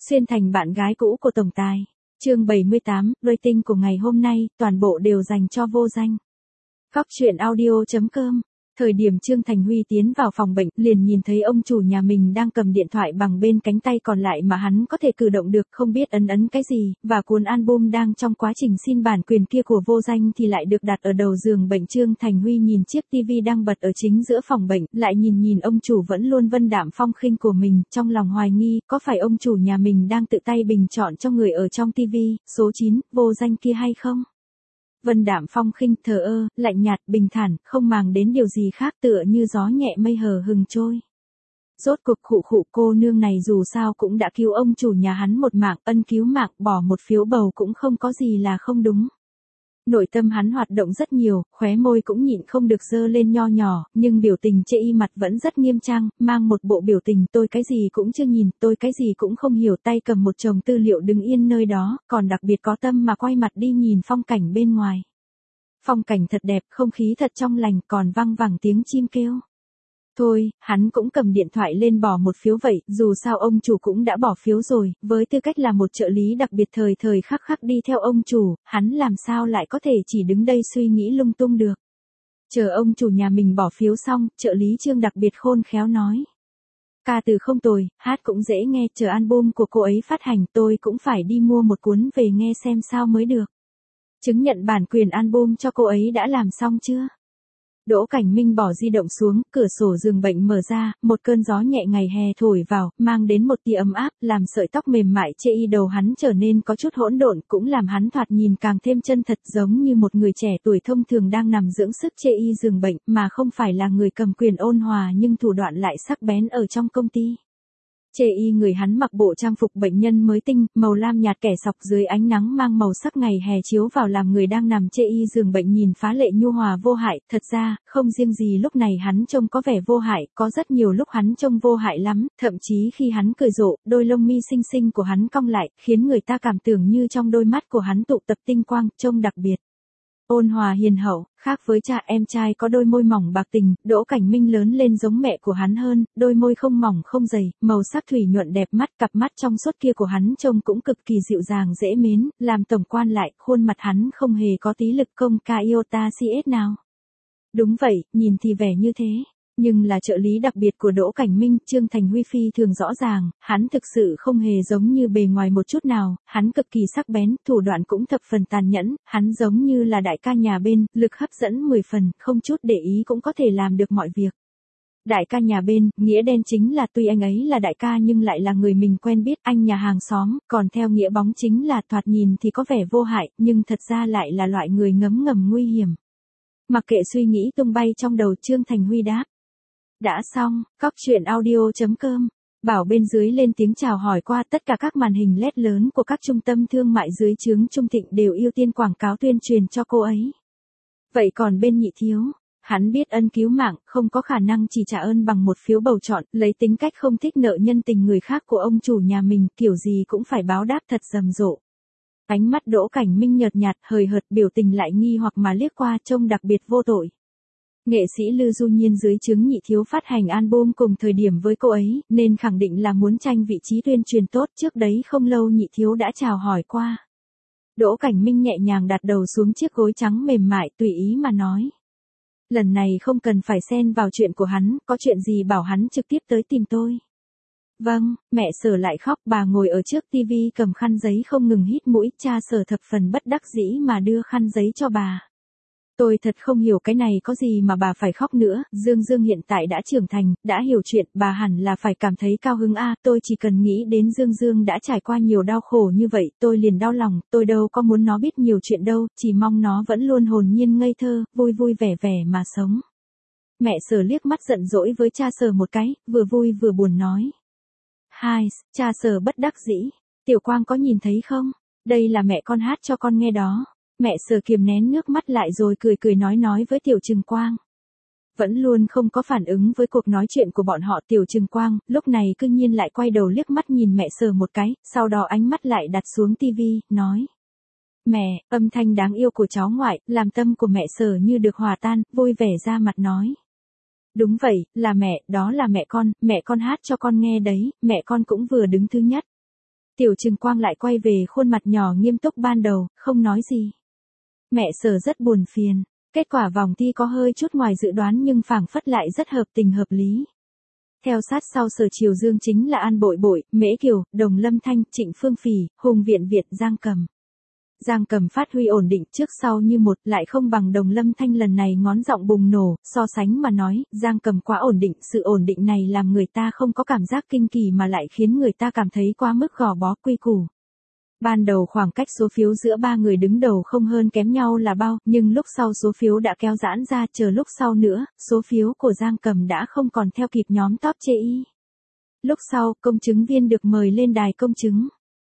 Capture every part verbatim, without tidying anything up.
Xuyên thành bạn gái cũ của tổng tài. Chương bảy mươi tám, rating của ngày hôm nay, toàn bộ đều dành cho vô danh. Góc truyện audio chấm com. Thời điểm Trương Thành Huy tiến vào phòng bệnh, liền nhìn thấy ông chủ nhà mình đang cầm điện thoại bằng bên cánh tay còn lại mà hắn có thể cử động được, không biết ấn ấn cái gì, và cuốn album đang trong quá trình xin bản quyền kia của vô danh thì lại được đặt ở đầu giường bệnh. Trương Thành Huy nhìn chiếc tivi đang bật ở chính giữa phòng bệnh, lại nhìn nhìn ông chủ vẫn luôn vân đạm phong khinh của mình, trong lòng hoài nghi, có phải ông chủ nhà mình đang tự tay bình chọn cho người ở trong tivi, số chín, vô danh kia hay không? Vân đạm phong khinh, thờ ơ, lạnh nhạt, bình thản, không màng đến điều gì khác, tựa như gió nhẹ mây hờ hừng trôi. Rốt cuộc khụ khụ, cô nương này dù sao cũng đã cứu ông chủ nhà hắn một mạng, ân cứu mạng, bỏ một phiếu bầu cũng không có gì là không đúng. Nội tâm hắn hoạt động rất nhiều, khóe môi cũng nhịn không được dơ lên nho nhỏ, nhưng biểu tình chê y mặt vẫn rất nghiêm trang, mang một bộ biểu tình tôi cái gì cũng chưa nhìn, tôi cái gì cũng không hiểu, tay cầm một chồng tư liệu đứng yên nơi đó, còn đặc biệt có tâm mà quay mặt đi nhìn phong cảnh bên ngoài. Phong cảnh thật đẹp, không khí thật trong lành, còn văng vẳng tiếng chim kêu. Thôi, hắn cũng cầm điện thoại lên bỏ một phiếu vậy, dù sao ông chủ cũng đã bỏ phiếu rồi, với tư cách là một trợ lý đặc biệt thời thời khắc khắc đi theo ông chủ, hắn làm sao lại có thể chỉ đứng đây suy nghĩ lung tung được. Chờ ông chủ nhà mình bỏ phiếu xong, trợ lý Trương đặc biệt khôn khéo nói. Ca từ không tồi, hát cũng dễ nghe, chờ album của cô ấy phát hành tôi cũng phải đi mua một cuốn về nghe xem sao mới được. Chứng nhận bản quyền album cho cô ấy đã làm xong chưa? Đỗ Cảnh Minh bỏ di động xuống, cửa sổ giường bệnh mở ra, một cơn gió nhẹ ngày hè thổi vào, mang đến một tia ấm áp, làm sợi tóc mềm mại chê y đầu hắn trở nên có chút hỗn độn, cũng làm hắn thoạt nhìn càng thêm chân thật, giống như một người trẻ tuổi thông thường đang nằm dưỡng sức chê y giường bệnh, mà không phải là người cầm quyền ôn hòa nhưng thủ đoạn lại sắc bén ở trong công ty. Chê y người hắn mặc bộ trang phục bệnh nhân mới tinh, màu lam nhạt kẻ sọc dưới ánh nắng mang màu sắc ngày hè chiếu vào làm người đang nằm chê y giường bệnh nhìn phá lệ nhu hòa vô hại, thật ra, không riêng gì lúc này hắn trông có vẻ vô hại, có rất nhiều lúc hắn trông vô hại lắm, thậm chí khi hắn cười rộ, đôi lông mi xinh xinh của hắn cong lại, khiến người ta cảm tưởng như trong đôi mắt của hắn tụ tập tinh quang, trông đặc biệt. Ôn hòa hiền hậu, khác với cha em trai có đôi môi mỏng bạc tình, Đỗ Cảnh Minh lớn lên giống mẹ của hắn hơn, đôi môi không mỏng không dày, màu sắc thủy nhuận đẹp mắt, cặp mắt trong suốt kia của hắn trông cũng cực kỳ dịu dàng dễ mến, làm tổng quan lại, khuôn mặt hắn không hề có tí lực công ca iota cs nào. Đúng vậy, nhìn thì vẻ như thế. Nhưng là trợ lý đặc biệt của Đỗ Cảnh Minh, Trương Thành Huy phi thường rõ ràng, hắn thực sự không hề giống như bề ngoài một chút nào, hắn cực kỳ sắc bén, thủ đoạn cũng thập phần tàn nhẫn, hắn giống như là đại ca nhà bên, lực hấp dẫn mười phần, không chút để ý cũng có thể làm được mọi việc. Đại ca nhà bên, nghĩa đen chính là tuy anh ấy là đại ca nhưng lại là người mình quen biết, anh nhà hàng xóm, còn theo nghĩa bóng chính là thoạt nhìn thì có vẻ vô hại, nhưng thật ra lại là loại người ngấm ngầm nguy hiểm. Mặc kệ suy nghĩ tung bay trong đầu, Trương Thành Huy đáp. Đã xong, góc truyện audio chấm com. Bảo bên dưới lên tiếng chào hỏi qua, tất cả các màn hình led lớn của các trung tâm thương mại dưới trướng Trung Thịnh đều ưu tiên quảng cáo tuyên truyền cho cô ấy. Vậy còn bên Nhị Thiếu, hắn biết ân cứu mạng, không có khả năng chỉ trả ơn bằng một phiếu bầu chọn, lấy tính cách không thích nợ nhân tình người khác của ông chủ nhà mình, kiểu gì cũng phải báo đáp thật rầm rộ. Ánh mắt Đỗ Cảnh Minh nhợt nhạt, hời hợt, biểu tình lại nghi hoặc mà liếc qua, trông đặc biệt vô tội. Nghệ sĩ Lư Du Nhiên dưới trướng Nhị Thiếu phát hành album cùng thời điểm với cô ấy, nên khẳng định là muốn tranh vị trí tuyên truyền tốt, trước đấy không lâu Nhị Thiếu đã chào hỏi qua. Đỗ Cảnh Minh nhẹ nhàng đặt đầu xuống chiếc gối trắng mềm mại, tùy ý mà nói. Lần này không cần phải xen vào chuyện của hắn, có chuyện gì bảo hắn trực tiếp tới tìm tôi. Vâng, mẹ Sở lại khóc, bà ngồi ở trước tivi cầm khăn giấy không ngừng hít mũi, cha Sở thập phần bất đắc dĩ mà đưa khăn giấy cho bà. Tôi thật không hiểu cái này có gì mà bà phải khóc nữa, Dương Dương hiện tại đã trưởng thành, đã hiểu chuyện, bà hẳn là phải cảm thấy cao hứng a, tôi chỉ cần nghĩ đến Dương Dương đã trải qua nhiều đau khổ như vậy, tôi liền đau lòng, tôi đâu có muốn nó biết nhiều chuyện đâu, chỉ mong nó vẫn luôn hồn nhiên ngây thơ, vui vui vẻ vẻ mà sống. Mẹ Sở liếc mắt giận dỗi với cha Sở một cái, vừa vui vừa buồn nói. Hai, cha Sở bất đắc dĩ, Tiểu Quang có nhìn thấy không? Đây là mẹ con hát cho con nghe đó. Mẹ Sở kiềm nén nước mắt lại rồi cười cười nói nói với Tiểu Trừng Quang. Vẫn luôn không có phản ứng với cuộc nói chuyện của bọn họ, Tiểu Trừng Quang, lúc này cư nhiên lại quay đầu liếc mắt nhìn mẹ Sở một cái, sau đó ánh mắt lại đặt xuống tivi, nói. Mẹ, âm thanh đáng yêu của cháu ngoại, làm tâm của mẹ Sở như được hòa tan, vui vẻ ra mặt nói. Đúng vậy, là mẹ, đó là mẹ con, mẹ con hát cho con nghe đấy, mẹ con cũng vừa đứng thứ nhất. Tiểu Trừng Quang lại quay về khuôn mặt nhỏ nghiêm túc ban đầu, không nói gì. Mẹ Sở rất buồn phiền, kết quả vòng thi có hơi chút ngoài dự đoán nhưng phảng phất lại rất hợp tình hợp lý. Theo sát sau Sở Triều Dương chính là An Bội Bội, Mễ Kiều, Đồng Lâm Thanh, Trịnh Phương Phỉ, Hùng Viện Việt, Giang Cầm. Giang Cầm phát huy ổn định trước sau như một, lại không bằng Đồng Lâm Thanh lần này ngón giọng bùng nổ, so sánh mà nói, Giang Cầm quá ổn định, sự ổn định này làm người ta không có cảm giác kinh kỳ mà lại khiến người ta cảm thấy quá mức gò bó quy củ. Ban đầu khoảng cách số phiếu giữa ba người đứng đầu không hơn kém nhau là bao, nhưng lúc sau số phiếu đã kéo giãn ra, chờ lúc sau nữa, số phiếu của Giang Cầm đã không còn theo kịp nhóm top chê y. Lúc sau, công chứng viên được mời lên đài công chứng.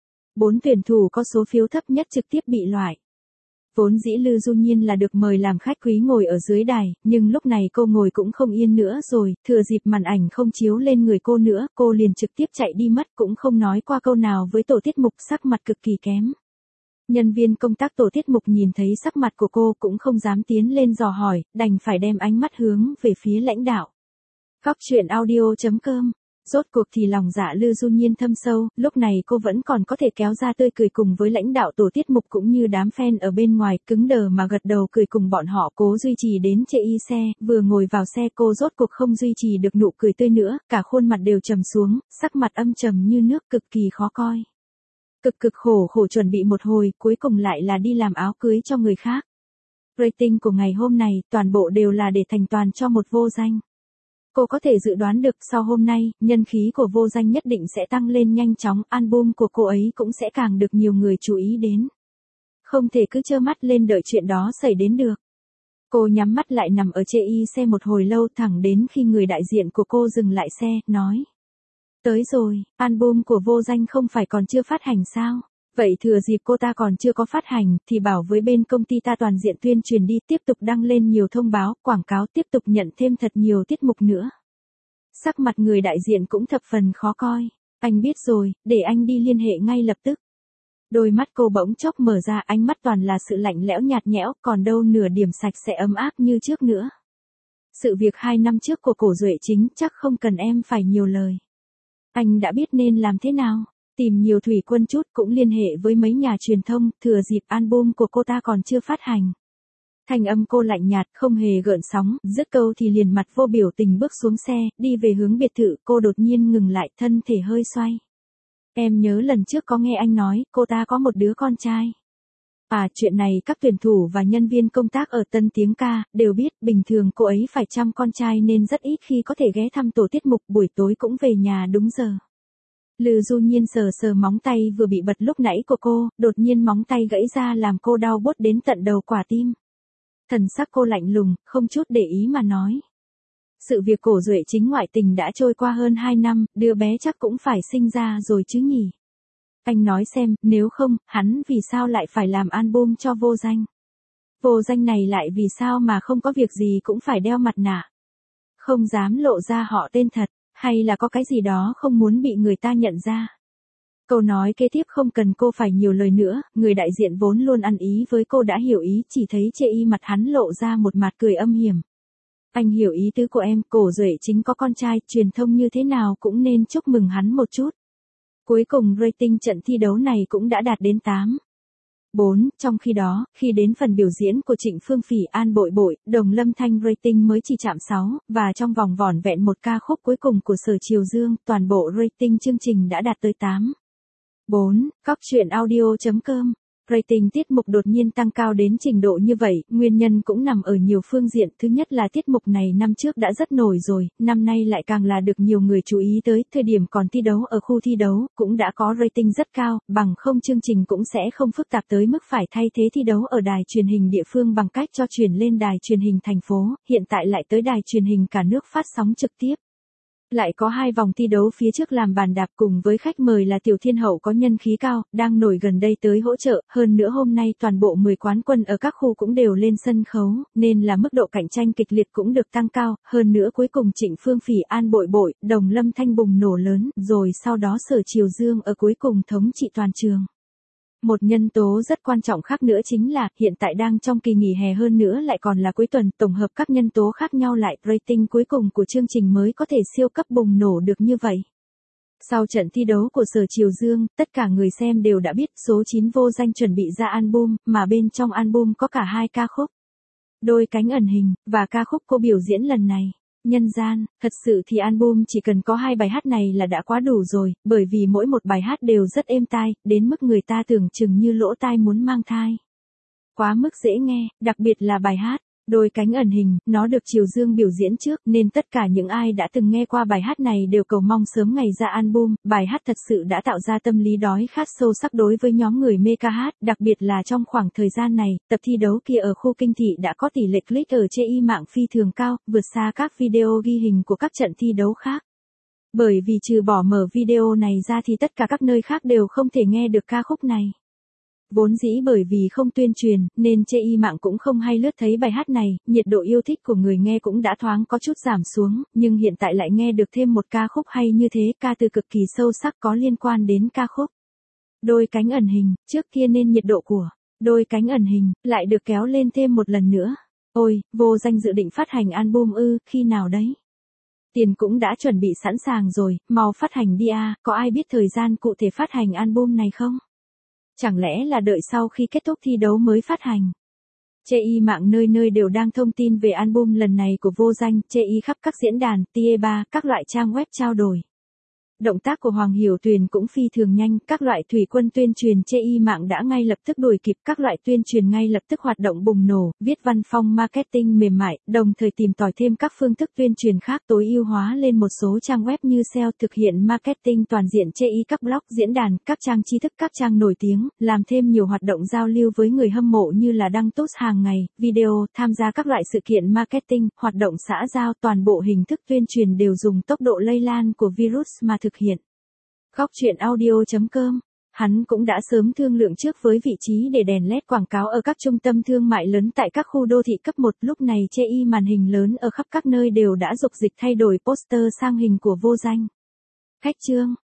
Bốn tuyển thủ có số phiếu thấp nhất trực tiếp bị loại. Vốn dĩ Lư Du Nhiên là được mời làm khách quý ngồi ở dưới đài, nhưng lúc này cô ngồi cũng không yên nữa rồi, thừa dịp màn ảnh không chiếu lên người cô nữa, cô liền trực tiếp chạy đi mất cũng không nói qua câu nào với tổ tiết mục, sắc mặt cực kỳ kém. Nhân viên công tác tổ tiết mục nhìn thấy sắc mặt của cô cũng không dám tiến lên dò hỏi, đành phải đem ánh mắt hướng về phía lãnh đạo. Góc truyện audio chấm com. Rốt cuộc thì lòng dạ Lư Du Nhiên thâm sâu, lúc này cô vẫn còn có thể kéo ra tươi cười cùng với lãnh đạo tổ tiết mục cũng như đám fan ở bên ngoài, cứng đờ mà gật đầu cười cùng bọn họ cố duy trì đến chê y xe, vừa ngồi vào xe cô rốt cuộc không duy trì được nụ cười tươi nữa, cả khuôn mặt đều trầm xuống, sắc mặt âm trầm như nước cực kỳ khó coi. Cực cực khổ khổ chuẩn bị một hồi, cuối cùng lại là đi làm áo cưới cho người khác. Rating của ngày hôm này, toàn bộ đều là để thành toàn cho một vô danh. Cô có thể dự đoán được sau hôm nay, nhân khí của vô danh nhất định sẽ tăng lên nhanh chóng, album của cô ấy cũng sẽ càng được nhiều người chú ý đến. Không thể cứ trơ mắt lên đợi chuyện đó xảy đến được. Cô nhắm mắt lại nằm ở chê y xe một hồi lâu thẳng đến khi người đại diện của cô dừng lại xe, nói. Tới rồi, album của vô danh không phải còn chưa phát hành sao? Vậy thừa dịp cô ta còn chưa có phát hành, thì bảo với bên công ty ta toàn diện tuyên truyền đi, tiếp tục đăng lên nhiều thông báo, quảng cáo, tiếp tục nhận thêm thật nhiều tiết mục nữa. Sắc mặt người đại diện cũng thập phần khó coi. Anh biết rồi, để anh đi liên hệ ngay lập tức. Đôi mắt cô bỗng chốc mở ra, ánh mắt toàn là sự lạnh lẽo nhạt nhẽo, còn đâu nửa điểm sạch sẽ ấm áp như trước nữa. Sự việc hai năm trước của Cổ Duệ Chính chắc không cần em phải nhiều lời. Anh đã biết nên làm thế nào. Tìm nhiều thủy quân chút, cũng liên hệ với mấy nhà truyền thông, thừa dịp album của cô ta còn chưa phát hành. Thanh âm cô lạnh nhạt, không hề gợn sóng, dứt câu thì liền mặt vô biểu tình bước xuống xe, đi về hướng biệt thự, cô đột nhiên ngừng lại, thân thể hơi xoay. Em nhớ lần trước có nghe anh nói, cô ta có một đứa con trai. À, chuyện này các tuyển thủ và nhân viên công tác ở Tân Tiếng Ca đều biết, bình thường cô ấy phải chăm con trai nên rất ít khi có thể ghé thăm tổ tiết mục, buổi tối cũng về nhà đúng giờ. Lư Du Nhiên sờ sờ móng tay vừa bị bật lúc nãy của cô, đột nhiên móng tay gãy ra làm cô đau buốt đến tận đầu quả tim. Thần sắc cô lạnh lùng, không chút để ý mà nói. Sự việc Cổ Duệ Chính ngoại tình đã trôi qua hơn hai năm, đứa bé chắc cũng phải sinh ra rồi chứ nhỉ. Anh nói xem, nếu không, hắn vì sao lại phải làm album cho vô danh? Vô danh này lại vì sao mà không có việc gì cũng phải đeo mặt nạ? Không dám lộ ra họ tên thật. Hay là có cái gì đó không muốn bị người ta nhận ra. Câu nói kế tiếp không cần cô phải nhiều lời nữa, người đại diện vốn luôn ăn ý với cô đã hiểu ý, chỉ thấy chê y mặt hắn lộ ra một mặt cười âm hiểm. Anh hiểu ý tứ của em, Cổ Duệ Chính có con trai, truyền thông như thế nào cũng nên chúc mừng hắn một chút. Cuối cùng rating trận thi đấu này cũng đã đạt đến tám. bốn, trong khi đó, khi đến phần biểu diễn của Trịnh Phương Phỉ, An Bội Bội, Đồng Lâm Thanh rating mới chỉ chạm sáu, và trong vòng vỏn vẹn một ca khúc cuối cùng của Sở Triều Dương, toàn bộ rating chương trình đã đạt tới tám. bốn. Góc truyện audio chấm com. Rating tiết mục đột nhiên tăng cao đến trình độ như vậy, nguyên nhân cũng nằm ở nhiều phương diện. Thứ nhất là tiết mục này năm trước đã rất nổi rồi, năm nay lại càng là được nhiều người chú ý tới, thời điểm còn thi đấu ở khu thi đấu, cũng đã có rating rất cao, bằng không chương trình cũng sẽ không phức tạp tới mức phải thay thế thi đấu ở đài truyền hình địa phương bằng cách cho chuyển lên đài truyền hình thành phố, hiện tại lại tới đài truyền hình cả nước phát sóng trực tiếp. Lại có hai vòng thi đấu phía trước làm bàn đạp cùng với khách mời là Tiểu Thiên Hậu có nhân khí cao, đang nổi gần đây tới hỗ trợ, hơn nữa hôm nay toàn bộ mười quán quân ở các khu cũng đều lên sân khấu, nên là mức độ cạnh tranh kịch liệt cũng được tăng cao, hơn nữa cuối cùng Trịnh Phương Phỉ, An Bội Bội, Đồng Lâm Thanh bùng nổ lớn, rồi sau đó Sở Triều Dương ở cuối cùng thống trị toàn trường. Một nhân tố rất quan trọng khác nữa chính là, hiện tại đang trong kỳ nghỉ hè hơn nữa lại còn là cuối tuần, tổng hợp các nhân tố khác nhau lại, rating cuối cùng của chương trình mới có thể siêu cấp bùng nổ được như vậy. Sau trận thi đấu của Sở Triều Dương, tất cả người xem đều đã biết số chín Vô Danh chuẩn bị ra album, mà bên trong album có cả hai ca khúc. Đôi cánh ẩn hình, và ca khúc cô biểu diễn lần này. Nhân gian, thật sự thì album chỉ cần có hai bài hát này là đã quá đủ rồi, bởi vì mỗi một bài hát đều rất êm tai, đến mức người ta tưởng chừng như lỗ tai muốn mang thai. Quá mức dễ nghe, đặc biệt là bài hát Đôi cánh ẩn hình, nó được Triều Dương biểu diễn trước nên tất cả những ai đã từng nghe qua bài hát này đều cầu mong sớm ngày ra album. Bài hát thật sự đã tạo ra tâm lý đói khát sâu sắc đối với nhóm người mê ca hát, đặc biệt là trong khoảng thời gian này, tập thi đấu kia ở khu kinh thị đã có tỷ lệ click ở chê i mạng phi thường cao, vượt xa các video ghi hình của các trận thi đấu khác. Bởi vì trừ bỏ mở video này ra thì tất cả các nơi khác đều không thể nghe được ca khúc này. Vốn dĩ bởi vì không tuyên truyền, nên chê i mạng cũng không hay lướt thấy bài hát này, nhiệt độ yêu thích của người nghe cũng đã thoáng có chút giảm xuống, nhưng hiện tại lại nghe được thêm một ca khúc hay như thế, ca từ cực kỳ sâu sắc có liên quan đến ca khúc Đôi cánh ẩn hình, trước kia nên nhiệt độ của Đôi cánh ẩn hình, lại được kéo lên thêm một lần nữa. Ôi, Vô Danh dự định phát hành album ư, khi nào đấy? Tiền cũng đã chuẩn bị sẵn sàng rồi, mau phát hành đi à, có ai biết thời gian cụ thể phát hành album này không? Chẳng lẽ là đợi sau khi kết thúc thi đấu mới phát hành? Chê i mạng nơi nơi đều đang thông tin về album lần này của Vô Danh, chê i khắp các diễn đàn, tier ba, các loại trang web trao đổi. Động tác của Hoàng Hiểu Tuyền cũng phi thường nhanh, các loại thủy quân tuyên truyền chê i mạng đã ngay lập tức đuổi kịp, các loại tuyên truyền ngay lập tức hoạt động bùng nổ, viết văn phong marketing mềm mại, đồng thời tìm tòi thêm các phương thức tuyên truyền khác tối ưu hóa lên một số trang web như ét e o, thực hiện marketing toàn diện chê i các blog, diễn đàn, các trang tri thức, các trang nổi tiếng, làm thêm nhiều hoạt động giao lưu với người hâm mộ như là đăng post hàng ngày, video, tham gia các loại sự kiện marketing, hoạt động xã giao, toàn bộ hình thức tuyên truyền đều dùng tốc độ lây lan của virus mà thực hiện. Góc truyện audio chấm com. Hắn cũng đã sớm thương lượng trước với vị trí để đèn led quảng cáo ở các trung tâm thương mại lớn tại các khu đô thị cấp một, lúc này chê i màn hình lớn ở khắp các nơi đều đã dục dịch thay đổi poster sang hình của Vô Danh. Khách trương,